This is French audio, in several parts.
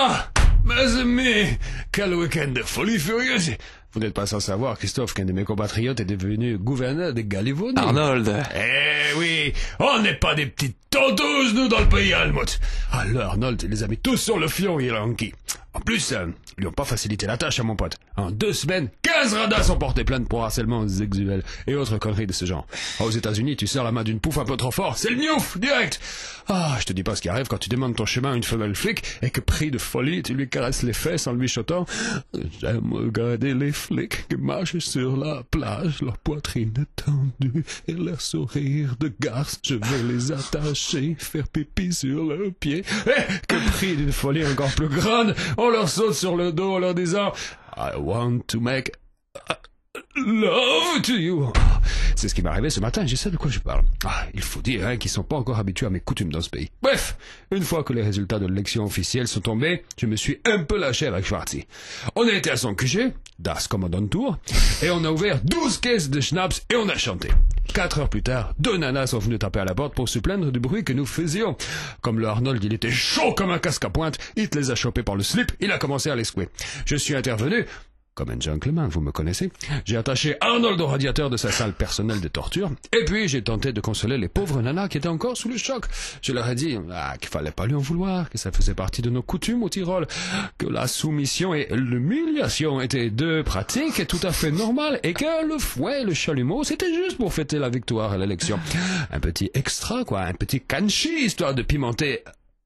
Ah, mes amis, quel week-end de folie furieuse. Vous n'êtes pas sans savoir, Christophe, qu'un de mes compatriotes est devenu gouverneur des Gallivonie. Arnold. Eh oui, on n'est pas des petites tontouses, nous, dans le pays Almouth. Alors, Arnold, il les a mis tous sur le fion, il a enquis. En plus, ils n'ont pas facilité la tâche à mon pote. En 2 semaines, 15 radars ont porté plainte pour harcèlement sexuel et autres conneries de ce genre. Aux États-Unis, tu serres la main d'une pouffe un peu trop fort, c'est le miouf, direct. Ah, je te dis pas ce qui arrive quand tu demandes ton chemin à une femelle flic et que, pris de folie, tu lui caresses les fesses en lui chuchotant « J'aime regarder les flics qui marchent sur la plage, leur poitrine tendue et leur sourire de garce. Je vais les attacher, faire pipi sur leurs pieds. » Et que, pris d'une folie encore plus grande, on leur saute sur le dos en leur disant « I want to make love to you. » C'est ce qui m'est arrivé ce matin, je sais de quoi je parle. Ah, il faut dire qu'ils sont pas encore habitués à mes coutumes dans ce pays. Bref, une fois que les résultats de l'élection officielle sont tombés, je me suis un peu lâché avec Schwarzi. On a été à son QG, Das Commandant Tour, et on a ouvert 12 caisses de schnapps et on a chanté. 4 heures plus tard, 2 nanas sont venues taper à la porte pour se plaindre du bruit que nous faisions. Comme le Arnold, il était chaud comme un casque à pointe, il les a chopés par le slip, il a commencé à les secouer. Je suis intervenu. Comme un gentleman, vous me connaissez. J'ai attaché Arnold au radiateur de sa salle personnelle de torture, et puis j'ai tenté de consoler les pauvres nanas qui étaient encore sous le choc. Je leur ai dit qu'il fallait pas lui en vouloir, que ça faisait partie de nos coutumes au Tyrol, que la soumission et l'humiliation étaient 2 pratiques tout à fait normales, et que le fouet et le chalumeau, c'était juste pour fêter la victoire à l'élection. Un petit extra, quoi, un petit canchi, histoire de pimenter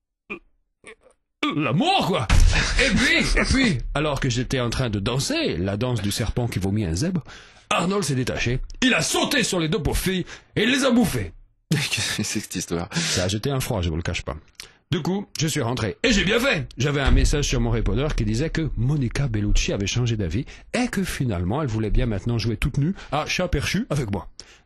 l'amour, quoi. Et puis, alors que j'étais en train de danser, la danse du serpent qui vomit un zèbre, Arnold s'est détaché, il a sauté sur les 2 pauvres filles, et il les a bouffées. Qu'est-ce que c'est que cette histoire? Ça a jeté un froid, je vous le cache pas. Du coup, je suis rentré, et j'ai bien fait. J'avais un message sur mon répondeur qui disait que Monica Bellucci avait changé d'avis, et que finalement, elle voulait bien maintenant jouer toute nue à chat perchu avec moi.